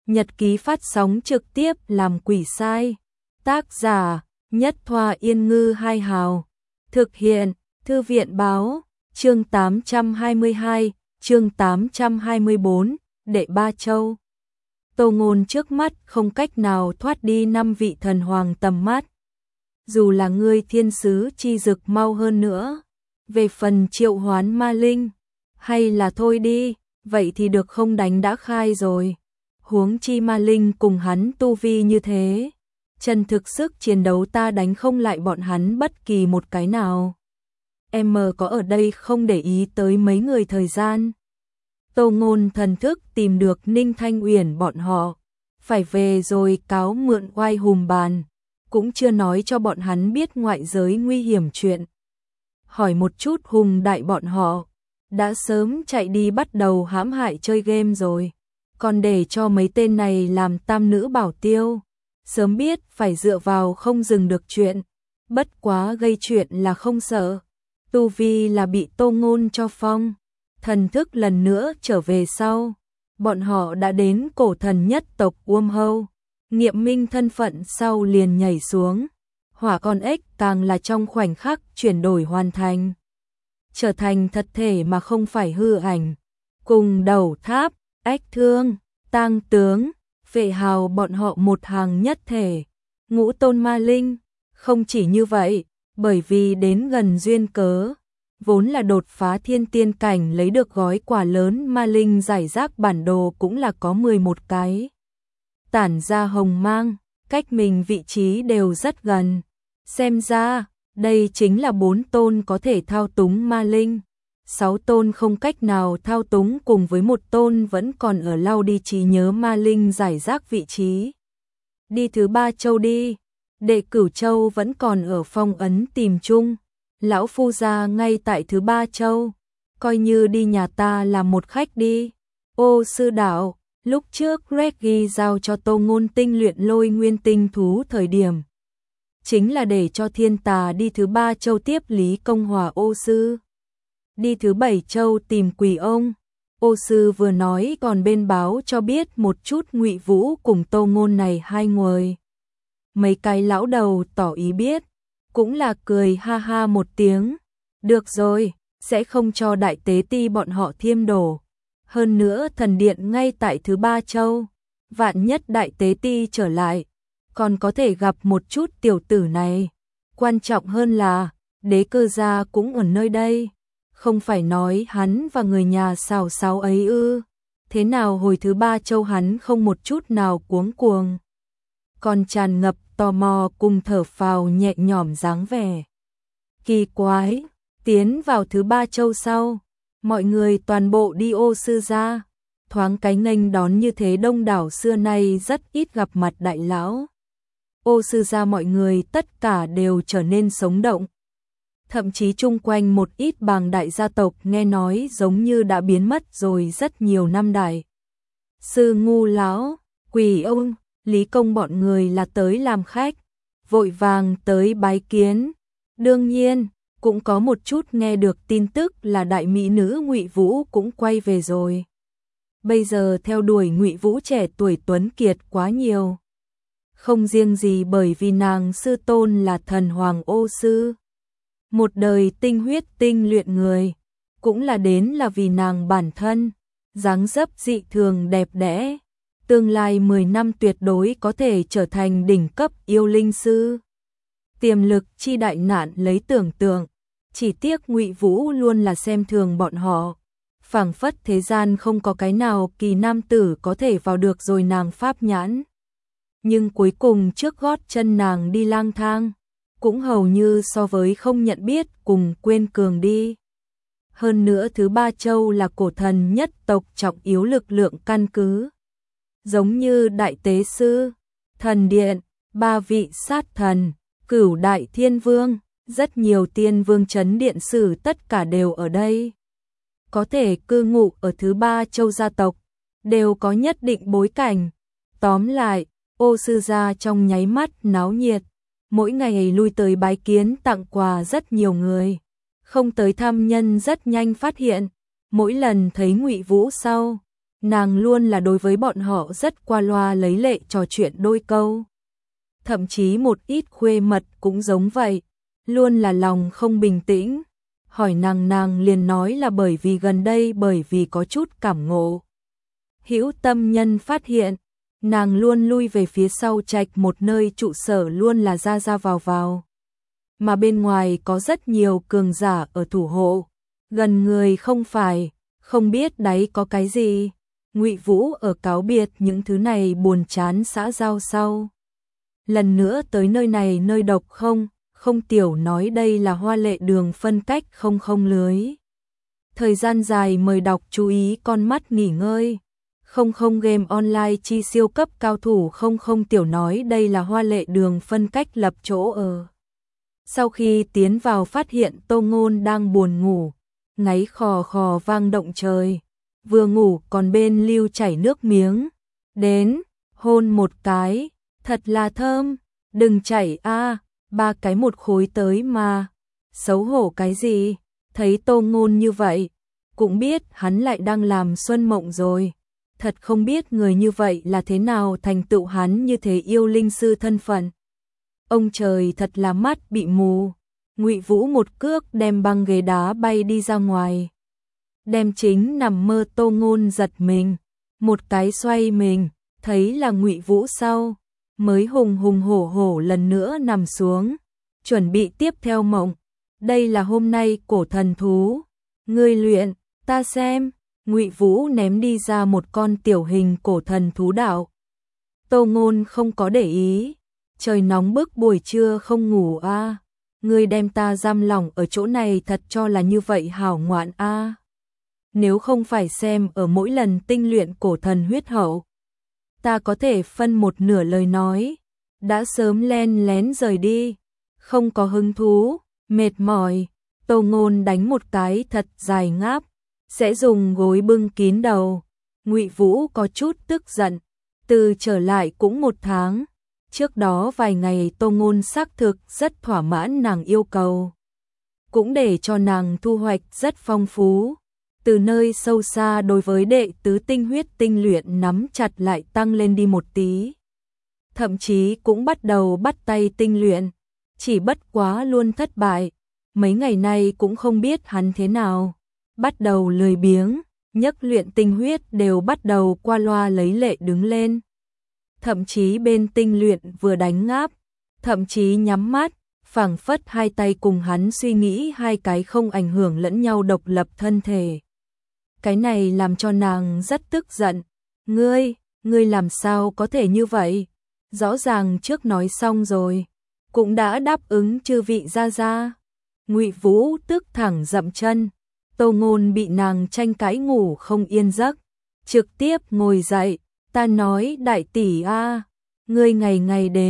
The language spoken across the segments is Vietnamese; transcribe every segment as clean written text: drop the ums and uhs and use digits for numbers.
Nhật ký phát sóng trực tiếp làm quỷ sai. Tác giả Nhất Thoa Yên Ngư Hai Hào. Thực hiện Thư viện Báo. Chương 822, chương 824, Đệ Ba Châu. Tô Ngôn trước mắt không cách nào thoát đi 5 vị thần hoàng tầm mắt. Dù là ngươi thiên sứ chi dực mau hơn nữa, về phần triệu hoán ma linh, hay là thôi đi, vậy thì được không đánh đã khai rồi. Huống chi ma linh cùng hắn tu vi như thế, chân thực sức chiến đấu ta đánh không lại bọn hắn bất kỳ một cái nào. Em có ở đây không để ý tới mấy người thời gian. Tô Ngôn thần thức tìm được Ninh Thanh Uyển bọn họ, phải về rồi cáo mượn oai hùm bàn, cũng chưa nói cho bọn hắn biết ngoại giới nguy hiểm chuyện. Hỏi một chút Hùng Đại bọn họ, đã sớm chạy đi bắt đầu hãm hại chơi game rồi, còn để cho mấy tên này làm tam nữ bảo tiêu, sớm biết phải dựa vào không dừng được chuyện, bất quá gây chuyện là không sợ. Tu vi là bị Tô Ngôn cho phong, thần thức lần nữa trở về sau, bọn họ đã đến cổ thần nhất tộc Uông Hâu, nghiệm minh thân phận sau liền nhảy xuống, hỏa con ếch càng là trong khoảnh khắc chuyển đổi hoàn thành, trở thành thật thể mà không phải hư ảnh, cùng Đầu Tháp, Ếch Thương, Tang Tướng, Vệ Hào bọn họ một hàng nhất thể, ngũ tôn ma linh, không chỉ như vậy, bởi vì đến gần duyên cớ, vốn là đột phá thiên tiên cảnh lấy được gói quà lớn ma linh giải rác bản đồ cũng là có 11 cái. Tản ra hồng mang, cách mình vị trí đều rất gần. Xem ra, đây chính là 4 tôn có thể thao túng ma linh. 6 tôn không cách nào thao túng cùng với 1 tôn vẫn còn ở lau đi trí nhớ ma linh giải rác vị trí. Đi thứ 3 châu đi. Đệ Cửu Châu vẫn còn ở phong ấn tìm chung, lão phu gia ngay tại thứ 3 châu, coi như đi nhà ta làm một khách đi. Ô sư đạo, lúc trước Reggie giao cho Tô Ngôn tinh luyện lôi nguyên tinh thú thời điểm, chính là để cho thiên tà đi thứ 3 châu tiếp Lý Công Hòa ô sư. Đi thứ 7 châu tìm quỷ ông. Ô sư vừa nói còn bên báo cho biết một chút Ngụy Vũ cùng Tô Ngôn này hai người. Mấy cái lão đầu tỏ ý biết, cũng là cười ha ha một tiếng. Được rồi, sẽ không cho đại tế ti bọn họ thiêm đổ. Hơn nữa thần điện ngay tại thứ 3 châu, vạn nhất đại tế ti trở lại, còn có thể gặp một chút tiểu tử này. Quan trọng hơn là, đế cơ gia cũng ở nơi đây. Không phải nói hắn và người nhà xào xáo ấy ư. Thế nào hồi thứ 3 châu hắn không một chút nào cuống cuồng, còn tràn ngập tò mò cùng thở phào nhẹ nhõm dáng vẻ. Kỳ quái, tiến vào thứ 3 châu sau, mọi người toàn bộ đi ô sư gia, thoáng cái nghênh đón như thế đông đảo xưa nay rất ít gặp mặt đại lão. Ô sư gia mọi người tất cả đều trở nên sống động. Thậm chí chung quanh một ít bàng đại gia tộc nghe nói giống như đã biến mất rồi rất nhiều năm đại. Sư Ngu lão, Quỷ ông, Lý Công bọn người là tới làm khách, vội vàng tới bái kiến. Đương nhiên, cũng có một chút nghe được tin tức là đại mỹ nữ Ngụy Vũ cũng quay về rồi. Bây giờ theo đuổi Ngụy Vũ trẻ tuổi tuấn kiệt quá nhiều. Không riêng gì bởi vì nàng sư tôn là thần hoàng ô sư, một đời tinh huyết tinh luyện người, cũng là đến là vì nàng bản thân, dáng dấp dị thường đẹp đẽ, tương lai 10 năm tuyệt đối có thể trở thành đỉnh cấp yêu linh sư. Tiềm lực chi đại nạn lấy tưởng tượng, chỉ tiếc Ngụy Vũ luôn là xem thường bọn họ, phảng phất thế gian không có cái nào kỳ nam tử có thể vào được rồi nàng pháp nhãn. Nhưng cuối cùng trước gót chân nàng đi lang thang, cũng hầu như so với không nhận biết cùng quên cường đi. Hơn nữa thứ 3 châu là cổ thần nhất tộc trọng yếu lực lượng căn cứ. Giống như đại tế sư, thần điện, 3 vị sát thần, Cửu đại thiên vương, rất nhiều tiên vương chấn điện sử tất cả đều ở đây. Có thể cư ngụ ở thứ 3 châu gia tộc, đều có nhất định bối cảnh. Tóm lại, ô sư gia trong nháy mắt náo nhiệt, mỗi ngày lui tới bái kiến tặng quà rất nhiều người. Không tới thăm nhân rất nhanh phát hiện, mỗi lần thấy Ngụy Vũ sau, nàng luôn là đối với bọn họ rất qua loa lấy lệ trò chuyện đôi câu. Thậm chí một ít khuê mật cũng giống vậy, luôn là lòng không bình tĩnh. Hỏi nàng liền nói là bởi vì gần đây bởi vì có chút cảm ngộ. Hữu Tâm Nhân phát hiện, nàng luôn lui về phía sau trạch một nơi trụ sở luôn là ra ra vào vào. Mà bên ngoài có rất nhiều cường giả ở thủ hộ, gần người không phải, không biết đấy có cái gì. Ngụy Vũ ở cáo biệt những thứ này buồn chán xã giao sau. Lần nữa tới nơi này nơi độc không tiểu nói đây là Hoa Lệ Đường phân cách không lưới. Thời gian dài mời đọc chú ý con mắt nghỉ ngơi. Không game online chi siêu cấp cao thủ không tiểu nói đây là Hoa Lệ Đường phân cách lập chỗ ở. Sau khi tiến vào phát hiện Tô Ngôn đang buồn ngủ, ngáy khò khò vang động trời. Vừa ngủ còn bên lưu chảy nước miếng. Đến, hôn một cái, thật là thơm, đừng chảy a, 3 cái một khối tới mà. Xấu hổ cái gì, thấy Tô Ngôn như vậy, cũng biết hắn lại đang làm xuân mộng rồi. Thật không biết người như vậy là thế nào thành tựu hắn như thế yêu linh sư thân phận. Ông trời thật là mắt bị mù. Ngụy Vũ một cước đem băng ghế đá bay đi ra ngoài. Đem chính nằm mơ Tô Ngôn giật mình, một cái xoay mình, thấy là Ngụy Vũ sau, mới hùng hổ lần nữa nằm xuống, chuẩn bị tiếp theo mộng. Đây là hôm nay cổ thần thú, ngươi luyện, ta xem. Ngụy Vũ ném đi ra một con tiểu hình cổ thần thú đạo. Tô Ngôn không có để ý, trời nóng bức buổi trưa không ngủ a, ngươi đem ta giam lỏng ở chỗ này thật cho là như vậy hảo ngoạn a. Nếu không phải xem ở mỗi lần tinh luyện cổ thần huyết hậu, ta có thể phân một nửa lời nói, đã sớm len lén rời đi, không có hứng thú, mệt mỏi. Tô Ngôn đánh một cái thật dài ngáp, sẽ dùng gối bưng kín đầu. Ngụy Vũ có chút tức giận, từ trở lại cũng 1 tháng, trước đó vài ngày Tô Ngôn xác thực rất thỏa mãn nàng yêu cầu, cũng để cho nàng thu hoạch rất phong phú. Từ nơi sâu xa đối với đệ tứ tinh huyết tinh luyện nắm chặt lại tăng lên đi một tí. Thậm chí cũng bắt đầu bắt tay tinh luyện, chỉ bất quá luôn thất bại. Mấy ngày nay cũng không biết hắn thế nào, bắt đầu lười biếng, nhấc luyện tinh huyết đều bắt đầu qua loa lấy lệ đứng lên. Thậm chí bên tinh luyện vừa đánh ngáp, thậm chí nhắm mắt, phảng phất hai tay cùng hắn suy nghĩ hai cái không ảnh hưởng lẫn nhau độc lập thân thể. Cái này làm cho nàng rất tức giận. Ngươi làm sao có thể như vậy? Rõ ràng trước nói xong rồi, cũng đã đáp ứng chư vị gia gia. Ngụy Vũ tức thẳng dậm chân. Tô Ngôn bị nàng tranh cãi ngủ không yên giấc, trực tiếp ngồi dậy, ta nói đại tỷ a, ngươi ngày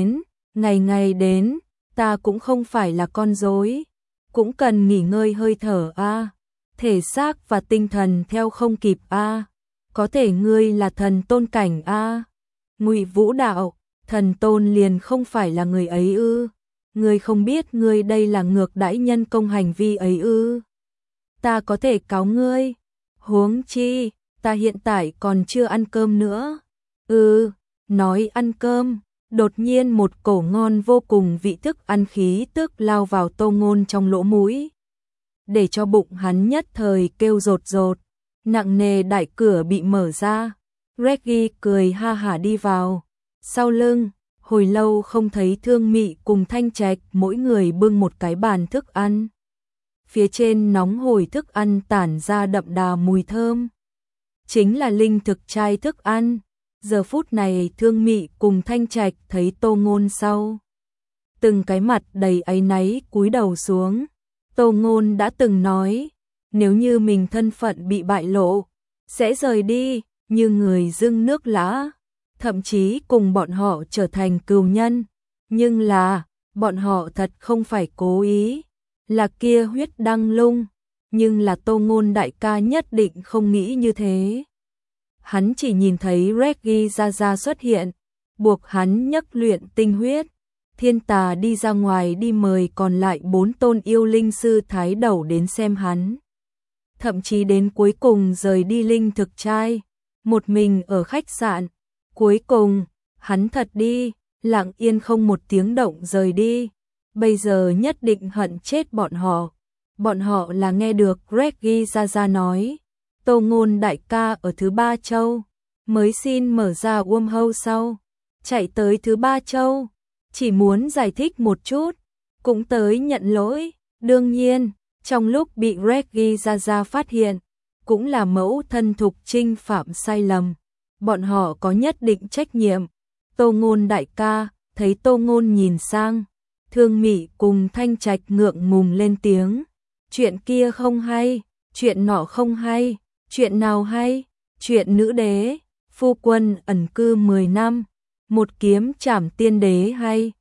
ngày đến, ta cũng không phải là con rối, cũng cần nghỉ ngơi hơi thở a, thể xác và tinh thần theo không kịp a, có thể ngươi là thần tôn cảnh a. Ngụy Vũ đạo, thần tôn liền không phải là người ấy ư? Ngươi không biết ngươi đây là ngược đãi nhân công hành vi ấy ư? Ta có thể cáo ngươi. Huống chi, ta hiện tại còn chưa ăn cơm nữa. Nói ăn cơm, đột nhiên một cổ ngon vô cùng vị thức ăn khí tức lao vào Tô Ngôn trong lỗ mũi, để cho bụng hắn nhất thời kêu rột rột. Nặng nề đại cửa bị mở ra, Reggie cười ha hả đi vào. Sau lưng, hồi lâu không thấy Thương Mị cùng Thanh Trạch mỗi người bưng một cái bàn thức ăn. Phía trên nóng hổi thức ăn tản ra đậm đà mùi thơm. Chính là linh thực trai thức ăn. Giờ phút này Thương Mị cùng Thanh Trạch thấy Tô Ngôn sau, từng cái mặt đầy áy náy cúi đầu xuống. Tô Ngôn đã từng nói, nếu như mình thân phận bị bại lộ, sẽ rời đi, như người dưng nước lã, thậm chí cùng bọn họ trở thành cừu nhân. Nhưng là, bọn họ thật không phải cố ý, là kia huyết đăng lung, nhưng là Tô Ngôn đại ca nhất định không nghĩ như thế. Hắn chỉ nhìn thấy Reggie ra xuất hiện, buộc hắn nhấc luyện tinh huyết. Thiên Tà đi ra ngoài đi mời còn lại 4 tôn yêu linh sư thái đầu đến xem hắn. Thậm chí đến cuối cùng rời đi linh thực trai, một mình ở khách sạn. Cuối cùng, hắn thật đi, lặng yên không một tiếng động rời đi. Bây giờ nhất định hận chết bọn họ. Bọn họ là nghe được Reggie Ra nói, Tô Ngôn đại ca ở thứ Ba Châu, mới xin mở ra wormhole sau, chạy tới thứ Ba Châu, chỉ muốn giải thích một chút, cũng tới nhận lỗi. Đương nhiên, trong lúc bị Reggie Ra phát hiện, cũng là mẫu thân Thục Trinh phạm sai lầm, bọn họ có nhất định trách nhiệm. Tô Ngôn đại ca, thấy Tô Ngôn nhìn sang, Thương Mị cùng Thanh Trạch ngượng ngùng lên tiếng, chuyện kia không hay, chuyện nọ không hay, chuyện nào hay, chuyện nữ đế, phu quân ẩn cư 10 năm, một kiếm trảm tiên đế hay.